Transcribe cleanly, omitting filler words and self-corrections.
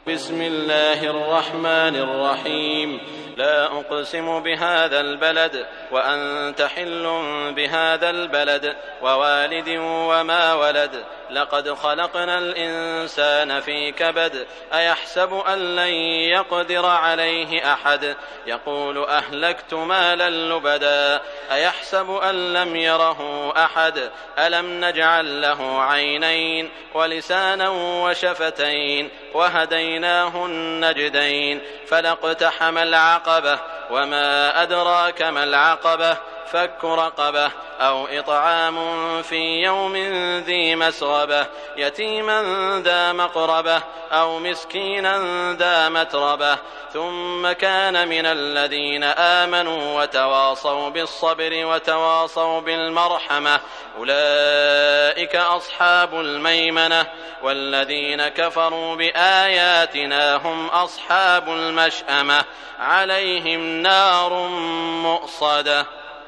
بسم الله الرحمن الرحيم. لا أقسم بهذا البلد وأنت حل بهذا البلد ووالد وما ولد. لقد خلقنا الإنسان في كبد. أيحسب أن لن يقدر عليه أحد. يقول أهلكت مالا لبدا. أيحسب أن لم يره أحد. ألم نجعل له عينين ولسانا وشفتين وهديناه النجدين. فلاقتحم العقبة وما أدراك ما العقبة. فك رقبة أو إطعام في يوم ذي مسغبة. يتيما ذا مقربة أو مسكينا ذا متربة. ثم كان من الذين آمنوا وتواصوا بالصبر وتواصوا بالمرحمة. أولئك أصحاب الميمنة. والذين كفروا بآياتنا هم أصحاب المشأمة. عليهم نار مؤصدة.